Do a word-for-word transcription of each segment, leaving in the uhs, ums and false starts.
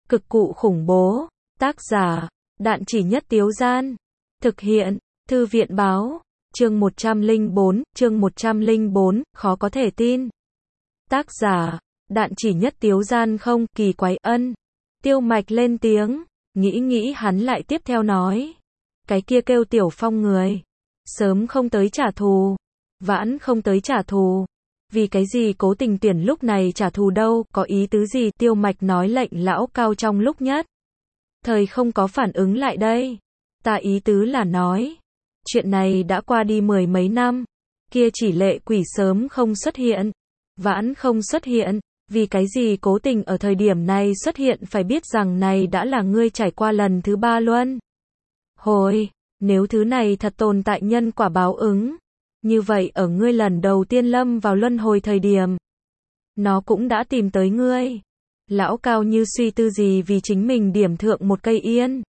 Cực cụ khủng bố. Tác giả, Đạn Chỉ Nhất Tiếu Gian. Thực hiện, Thư viện Báo. Chương một trăm lẻ bốn, chương một trăm lẻ bốn, khó có thể tin. Tác giả, Đạn Chỉ Nhất Tiếu Gian. Không, kỳ quái. Ân. Tiêu Mạch lên tiếng, nghĩ nghĩ hắn lại tiếp theo nói. Cái kia kêu Tiểu Phong người. Sớm không tới trả thù. Vãn không tới trả thù. Vì cái gì cố tình tuyển lúc này trả thù đâu, có ý tứ gì? Tiêu Mạch nói lệnh lão cao trong lúc nhất thời không có phản ứng lại đây. Ta ý tứ là nói, chuyện này đã qua đi mười mấy năm, kia chỉ lệ quỷ sớm không xuất hiện, vãn không xuất hiện, vì cái gì cố tình ở thời điểm này xuất hiện? Phải biết rằng này đã là ngươi trải qua lần thứ ba luân hồi, nếu thứ này thật tồn tại nhân quả báo ứng, như vậy ở ngươi lần đầu tiên lâm vào luân hồi thời điểm, nó cũng đã tìm tới ngươi. Lão cao như suy tư gì vì chính mình điểm thượng một cây yên.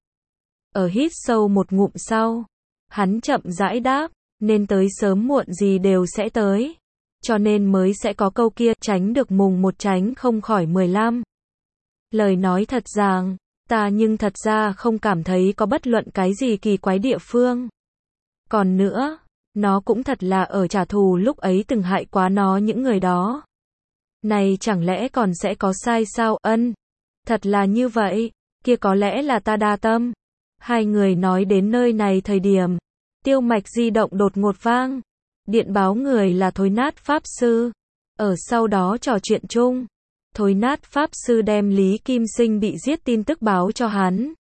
Ở hít sâu một ngụm sau, hắn chậm rãi đáp, nên tới sớm muộn gì đều sẽ tới. Cho nên mới sẽ có câu kia, tránh được mùng một tránh không khỏi mười lăm. Lời nói thật rằng, ta nhưng thật ra không cảm thấy có bất luận cái gì kỳ quái địa phương. Còn nữa, nó cũng thật là ở trả thù lúc ấy từng hại quá nó những người đó. Này chẳng lẽ còn sẽ có sai sao? Ân. Thật là như vậy, kia có lẽ là ta đa tâm. Hai người nói đến nơi này thời điểm, Tiêu Mạch di động đột ngột vang. Điện báo người là Thối Nát Pháp Sư. Ở sau đó trò chuyện chung, Thối Nát Pháp Sư đem Lý Kim Sinh bị giết tin tức báo cho hắn.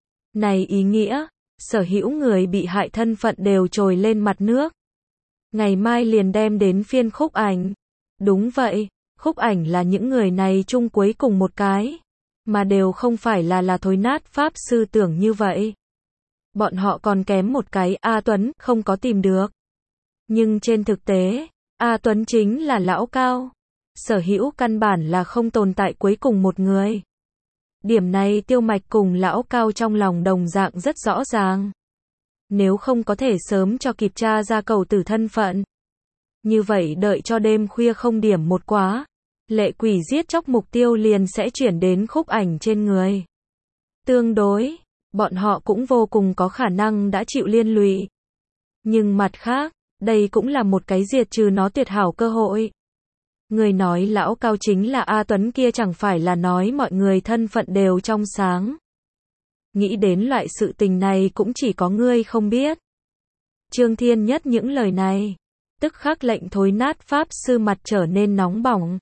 Này ý nghĩa, sở hữu người bị hại thân phận đều trồi lên mặt nước. Ngày mai liền đem đến phiên Khúc Ảnh. Đúng vậy, Khúc Ảnh là những người này chung cuối cùng một cái, mà đều không phải là là Thối Nát Pháp Sư tưởng như vậy. Bọn họ còn kém một cái, A Tuấn, không có tìm được. Nhưng trên thực tế, A Tuấn chính là lão cao. Sở hữu căn bản là không tồn tại cuối cùng một người. Điểm này Tiêu Mạch cùng lão cao trong lòng đồng dạng rất rõ ràng. Nếu không có thể sớm cho kịp tra ra cầu tử thân phận, như vậy đợi cho đêm khuya không điểm một quá, lệ quỷ giết chóc mục tiêu liền sẽ chuyển đến Khúc Ảnh trên người. Tương đối, bọn họ cũng vô cùng có khả năng đã chịu liên lụy. Nhưng mặt khác, đây cũng là một cái diệt trừ nó tuyệt hảo cơ hội. Người nói lão cao chính là A Tuấn kia chẳng phải là nói mọi người thân phận đều trong sáng. Nghĩ đến loại sự tình này cũng chỉ có ngươi không biết. Trương Thiên Nhất những lời này, tức khắc lệnh Thối Nát Pháp Sư mặt trở nên nóng bỏng.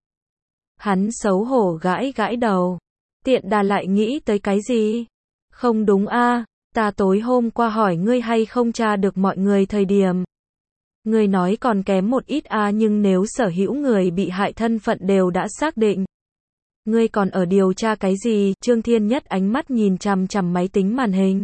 Hắn xấu hổ gãi gãi đầu. Tiện đà lại nghĩ tới cái gì? Không đúng a, ta tối hôm qua hỏi ngươi hay không tra được mọi người thời điểm. Ngươi nói còn kém một ít a, nhưng nếu sở hữu người bị hại thân phận đều đã xác định, ngươi còn ở điều tra cái gì? Trương Thiên Nhất ánh mắt nhìn chằm chằm máy tính màn hình.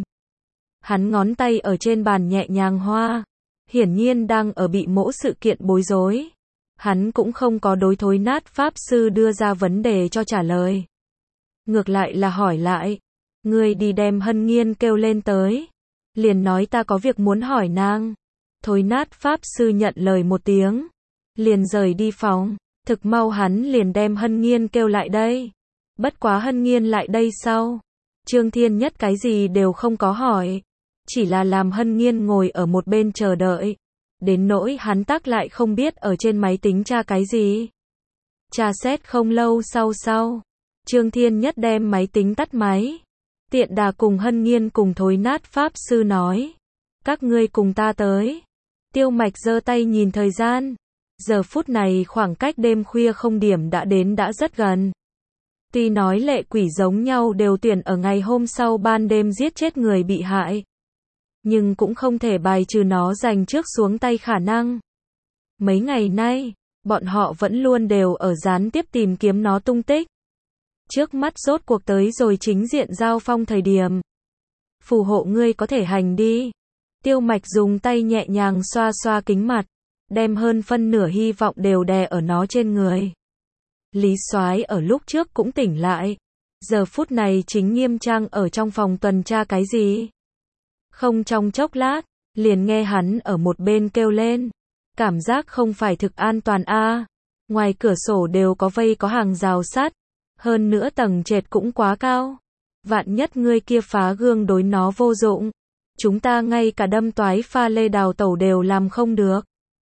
Hắn ngón tay ở trên bàn nhẹ nhàng hoa, hiển nhiên đang ở bị mỗi sự kiện bối rối. Hắn cũng không có đối Thối Nát Pháp Sư đưa ra vấn đề cho trả lời. Ngược lại là hỏi lại, ngươi đi đem Hân Nghiên kêu lên tới. Liền nói ta có việc muốn hỏi nàng. Thối Nát Pháp Sư nhận lời một tiếng, liền rời đi phòng. Thực mau hắn liền đem Hân Nghiên kêu lại đây. Bất quá Hân Nghiên lại đây sau, Trương Thiên Nhất cái gì đều không có hỏi, chỉ là làm Hân Nghiên ngồi ở một bên chờ đợi. Đến nỗi hắn tác lại không biết ở trên máy tính tra cái gì. Tra xét không lâu sau sau, Trương Thiên Nhất đem máy tính tắt máy. Tiện đà cùng Hân Nghiên cùng Thối Nát Pháp Sư nói, các ngươi cùng ta tới. Tiêu Mạch giơ tay nhìn thời gian. Giờ phút này khoảng cách đêm khuya không điểm đã đến đã rất gần. Tuy nói lệ quỷ giống nhau đều tuyển ở ngày hôm sau ban đêm giết chết người bị hại, nhưng cũng không thể bài trừ nó giành trước xuống tay khả năng. Mấy ngày nay, bọn họ vẫn luôn đều ở gián tiếp tìm kiếm nó tung tích. Trước mắt rốt cuộc tới rồi chính diện giao phong thời điểm. Phù hộ ngươi có thể hành đi. Tiêu Mạch dùng tay nhẹ nhàng xoa xoa kính mặt, đem hơn phân nửa hy vọng đều đè ở nó trên người. Lý Soái ở lúc trước cũng tỉnh lại. Giờ phút này chính nghiêm trang ở trong phòng tuần tra cái gì. Không trong chốc lát, liền nghe hắn ở một bên kêu lên. Cảm giác không phải thực an toàn a. Ngoài cửa sổ đều có vây có hàng rào sắt. Hơn nữa tầng trệt cũng quá cao. Vạn nhất ngươi kia phá gương đối nó vô dụng. Chúng ta ngay cả đâm toái pha lê đào tẩu đều làm không được.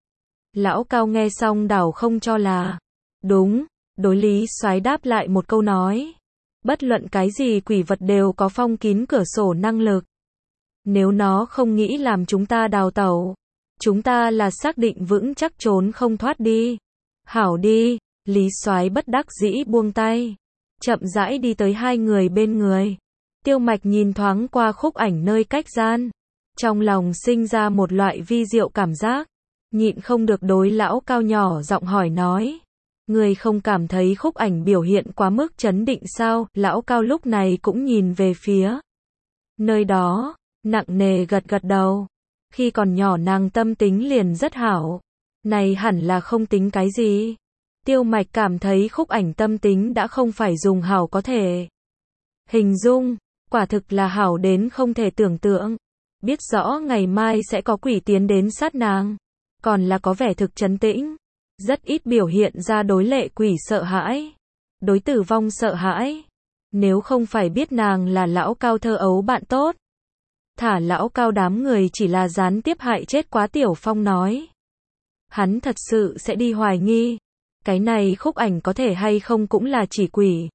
Lão Cao nghe xong đảo không cho là đúng, đối Lý Soái đáp lại một câu nói. Bất luận cái gì quỷ vật đều có phong kín cửa sổ năng lực. Nếu nó không nghĩ làm chúng ta đào tẩu, chúng ta là xác định vững chắc trốn không thoát đi. Hảo đi, Lý Soái bất đắc dĩ buông tay, chậm rãi đi tới hai người bên người. Tiêu Mạch nhìn thoáng qua Khúc Ảnh nơi cách gian, trong lòng sinh ra một loại vi diệu cảm giác, nhịn không được đối Lão Cao nhỏ giọng hỏi nói. Người không cảm thấy Khúc Ảnh biểu hiện quá mức chấn định sao? Lão Cao lúc này cũng nhìn về phía nơi đó, nặng nề gật gật đầu. Khi còn nhỏ nàng tâm tính liền rất hảo, này hẳn là không tính cái gì. Tiêu Mạch cảm thấy Khúc Ảnh tâm tính đã không phải dùng hảo có thể hình dung, quả thực là hảo đến không thể tưởng tượng. Biết rõ ngày mai sẽ có quỷ tiến đến sát nàng, còn là có vẻ thực trấn tĩnh, rất ít biểu hiện ra đối lệ quỷ sợ hãi, đối tử vong sợ hãi. Nếu không phải biết nàng là Lão Cao thơ ấu bạn tốt, thả Lão Cao đám người chỉ là gián tiếp hại chết quá Tiểu Phong nói, hắn thật sự sẽ đi hoài nghi, cái này Khúc Ảnh có thể hay không cũng là chỉ quỷ.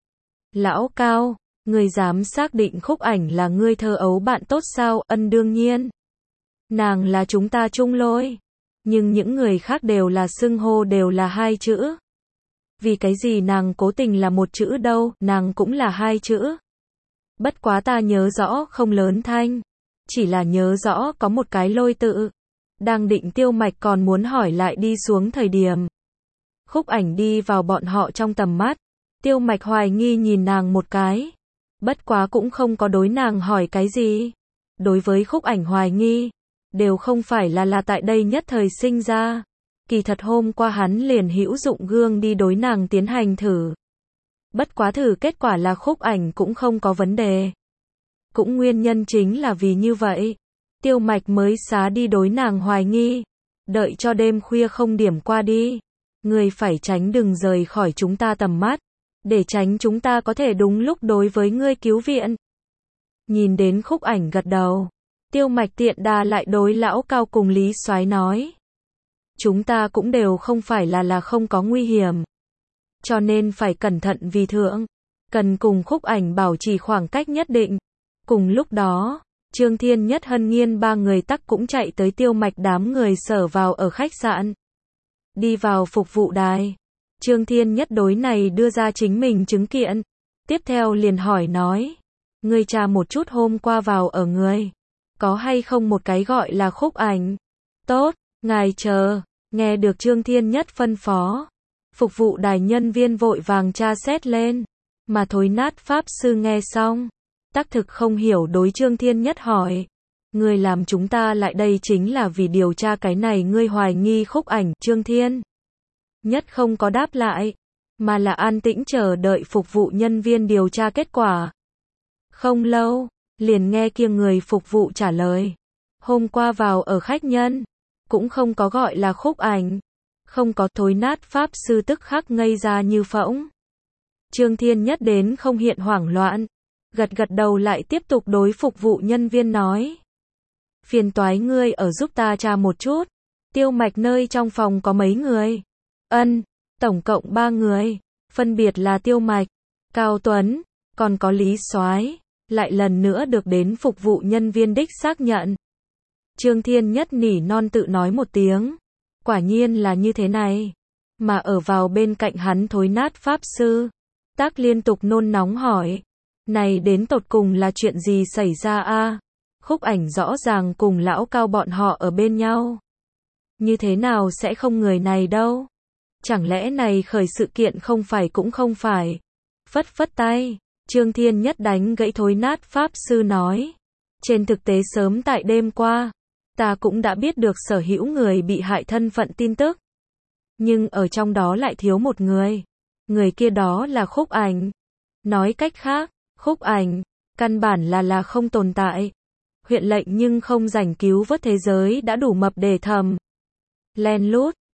Lão Cao, ngươi dám xác định Khúc Ảnh là ngươi thơ ấu bạn tốt sao? Ân, đương nhiên. Nàng là chúng ta chung lôi, nhưng những người khác đều là xưng hô đều là hai chữ. Vì cái gì nàng cố tình là một chữ đâu, nàng cũng là hai chữ. Bất quá ta nhớ rõ không lớn thanh, chỉ là nhớ rõ có một cái lôi tự. Đang định Tiêu Mạch còn muốn hỏi lại đi xuống thời điểm, Khúc Ảnh đi vào bọn họ trong tầm mắt. Tiêu Mạch hoài nghi nhìn nàng một cái, bất quá cũng không có đối nàng hỏi cái gì. Đối với Khúc Ảnh hoài nghi, đều không phải là là tại đây nhất thời sinh ra. Kỳ thật hôm qua hắn liền hữu dụng gương đi đối nàng tiến hành thử. Bất quá thử kết quả là Khúc Ảnh cũng không có vấn đề. Cũng nguyên nhân chính là vì như vậy, Tiêu Mạch mới xá đi đối nàng hoài nghi. Đợi cho đêm khuya không điểm qua đi, người phải tránh đừng rời khỏi chúng ta tầm mắt, để tránh chúng ta có thể đúng lúc đối với ngươi cứu viện. Nhìn đến Khúc Ảnh gật đầu, Tiêu Mạch tiện đà lại đối Lão Cao cùng Lý Soái nói. Chúng ta cũng đều không phải là là không có nguy hiểm, cho nên phải cẩn thận vì thượng, cần cùng Khúc Ảnh bảo trì khoảng cách nhất định. Cùng lúc đó, Trương Thiên Nhất Hân Nghiên ba người tắc cũng chạy tới Tiêu Mạch đám người sở vào ở khách sạn. Đi vào phục vụ đài, Trương Thiên Nhất đối này đưa ra chính mình chứng kiện, tiếp theo liền hỏi nói, ngươi tra một chút hôm qua vào ở người, có hay không một cái gọi là Khúc Ảnh. Tốt, ngài chờ. Nghe được Trương Thiên Nhất phân phó, phục vụ đài nhân viên vội vàng tra xét lên, mà Thối Nát Pháp Sư nghe xong, tác thực không hiểu đối Trương Thiên Nhất hỏi, ngươi làm chúng ta lại đây chính là vì điều tra cái này ngươi hoài nghi Khúc Ảnh. Trương Thiên Nhất không có đáp lại, mà là an tĩnh chờ đợi phục vụ nhân viên điều tra kết quả. Không lâu, liền nghe kia người phục vụ trả lời, hôm qua vào ở khách nhân, cũng không có gọi là Khúc Ảnh. Không có. Thối Nát Pháp Sư tức khắc ngây ra như phỗng. Trương Thiên Nhất đến không hiện hoảng loạn, gật gật đầu lại tiếp tục đối phục vụ nhân viên nói. Phiền toái ngươi ở giúp ta tra một chút, Tiêu Mạch nơi trong phòng có mấy người? Ân, tổng cộng ba người, phân biệt là Tiêu Mạch, Cao Tuấn, còn có Lý Soái. Lại lần nữa được đến phục vụ nhân viên đích xác nhận. Trương Thiên Nhất nỉ non tự nói một tiếng, quả nhiên là như thế này. Mà ở vào bên cạnh hắn Thối Nát Pháp Sư, tác liên tục nôn nóng hỏi, này đến tột cùng là chuyện gì xảy ra a? Khúc Ảnh rõ ràng cùng Lão Cao bọn họ ở bên nhau, như thế nào sẽ không người này đâu? Chẳng lẽ này khởi sự kiện không phải cũng không phải? Phất phất tay, Trương Thiên Nhất đánh gãy Thối Nát Pháp Sư nói, trên thực tế sớm tại đêm qua, ta cũng đã biết được sở hữu người bị hại thân phận tin tức, nhưng ở trong đó lại thiếu một người, người kia đó là Khúc Ảnh. Nói cách khác, Khúc Ảnh căn bản là là không tồn tại. Huyện lệnh nhưng không rảnh cứu vớt thế giới đã đủ mập để thầm len lút,